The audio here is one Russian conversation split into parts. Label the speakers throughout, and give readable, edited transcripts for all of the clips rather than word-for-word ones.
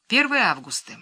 Speaker 1: 1 августа.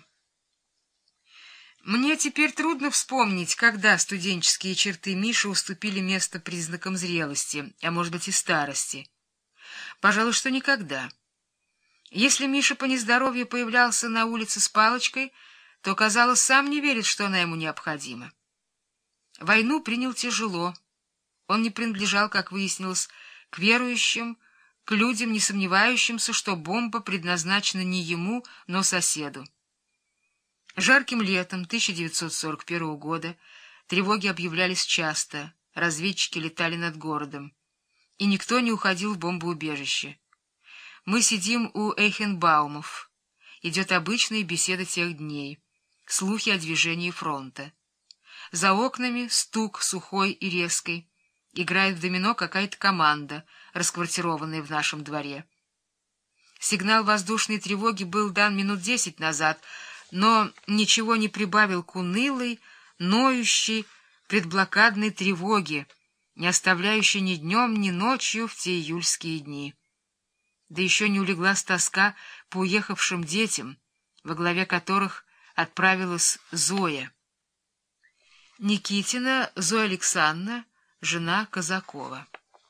Speaker 1: Мне теперь трудно вспомнить, когда студенческие черты Миши уступили место признакам зрелости, а может быть и старости. Пожалуй, что никогда. Если Миша по нездоровью появлялся на улице с палочкой, то, казалось, сам не верит, что она ему необходима. Войну принял тяжело. Он не принадлежал, как выяснилось, к верующим, к людям, не сомневающимся, что бомба предназначена не ему, но соседу. Жарким летом 1941 года тревоги объявлялись часто, разведчики летали над городом, и никто не уходил в бомбоубежище. Мы сидим у Эйхенбаумов. Идет обычная беседа тех дней, слухи о движении фронта. За окнами стук сухой и резкий. Играет в домино какая-то команда, расквартированная в нашем дворе. Сигнал воздушной тревоги был дан минут 10 назад, но ничего не прибавил к унылой, ноющей, предблокадной тревоге, не оставляющей ни днем, ни ночью в те июльские дни. Да еще не улеглась тоска по уехавшим детям, во главе которых отправилась Зоя. Никитина Зоя Александровна, жена Казакова.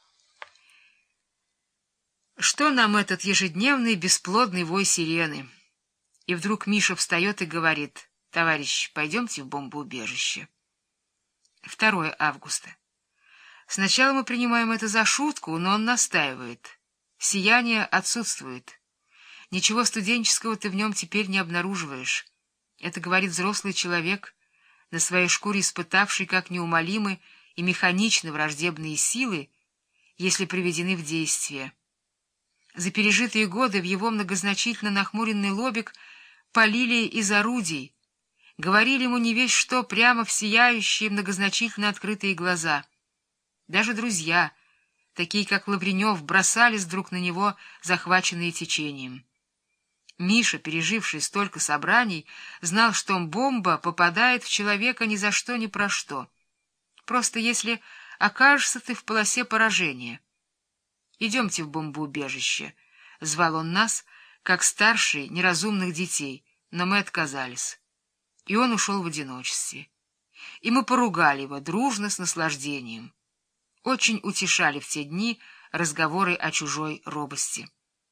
Speaker 1: Что нам этот ежедневный бесплодный вой сирены? И вдруг Миша встает и говорит: «Товарищи, пойдемте в бомбоубежище». 2 августа. Сначала мы принимаем это за шутку, но он настаивает. Сияние отсутствует. Ничего студенческого ты в нем теперь не обнаруживаешь. Это говорит взрослый человек, на своей шкуре испытавший, как неумолимы и механичны враждебные силы, если приведены в действие. За пережитые годы в его многозначительно нахмуренный лобик полили из орудий, говорили ему не весть что прямо в сияющие многозначительно открытые глаза. Даже друзья, такие как Лавренев, бросались друг на него, захваченные течением. Миша, переживший столько собраний, знал, что бомба попадает в человека ни за что ни про что. Просто если окажешься ты в полосе поражения. «Идемте в бомбоубежище», — звал он нас, как старший неразумных детей, но мы отказались. И он ушел в одиночестве. И мы поругали его дружно, с наслаждением. Очень утешали в те дни разговоры о чужой робости.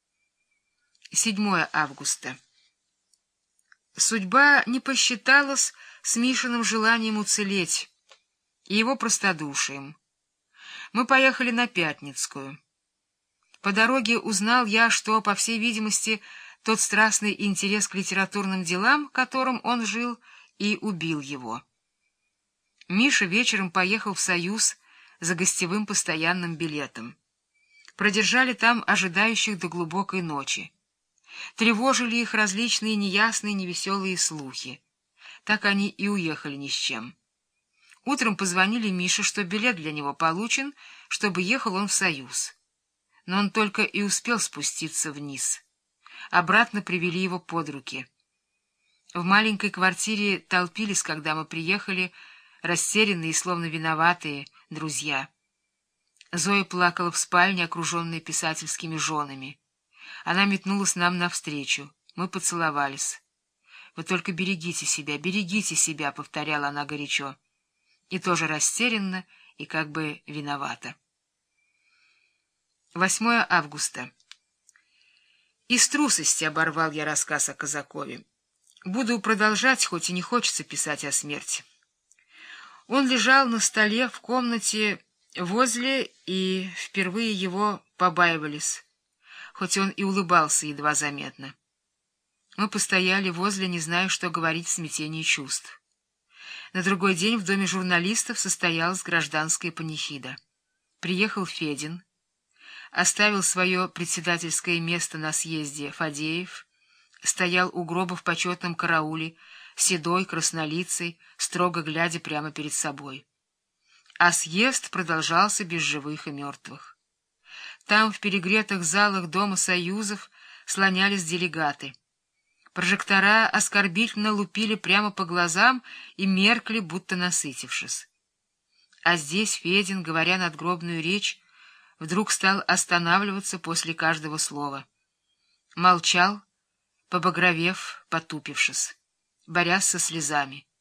Speaker 1: 7 августа. Судьба не посчиталась с Мишиным желанием уцелеть и его простодушием. Мы поехали на Пятницкую. По дороге узнал я, что, по всей видимости, тот страстный интерес к литературным делам, которым он жил, и убил его. Миша вечером поехал в Союз за гостевым постоянным билетом. Продержали там ожидающих до глубокой ночи. Тревожили их различные неясные, невеселые слухи. Так они и уехали ни с чем. Утром позвонили Мише, что билет для него получен, чтобы ехал он в Союз. Но он только и успел спуститься вниз. Обратно привели его под руки. В маленькой квартире толпились, когда мы приехали, растерянные, словно виноватые, друзья. Зоя плакала в спальне, окруженная писательскими женами. Она метнулась нам навстречу. Мы поцеловались. «Вы только берегите себя», — повторяла она горячо. И тоже растерянно, и как бы виновата. 8 августа. Из трусости оборвал я рассказ о Казакове. Буду продолжать, хоть и не хочется писать о смерти. Он лежал на столе в комнате возле, и впервые его побаивались, хоть он и улыбался едва заметно. Мы постояли возле, не зная, что говорить в смятении чувств. На другой день в доме журналистов состоялась гражданская панихида. Приехал Федин, оставил свое председательское место на съезде Фадеев, стоял у гроба в почетном карауле, седой, краснолицый, строго глядя прямо перед собой. А съезд продолжался без живых и мертвых. Там, в перегретых залах Дома Союзов, слонялись делегаты. Прожектора оскорбительно лупили прямо по глазам и меркли, будто насытившись. А здесь Федин, говоря надгробную речь, вдруг стал останавливаться после каждого слова. Молчал, побагровев, потупившись, борясь со слезами.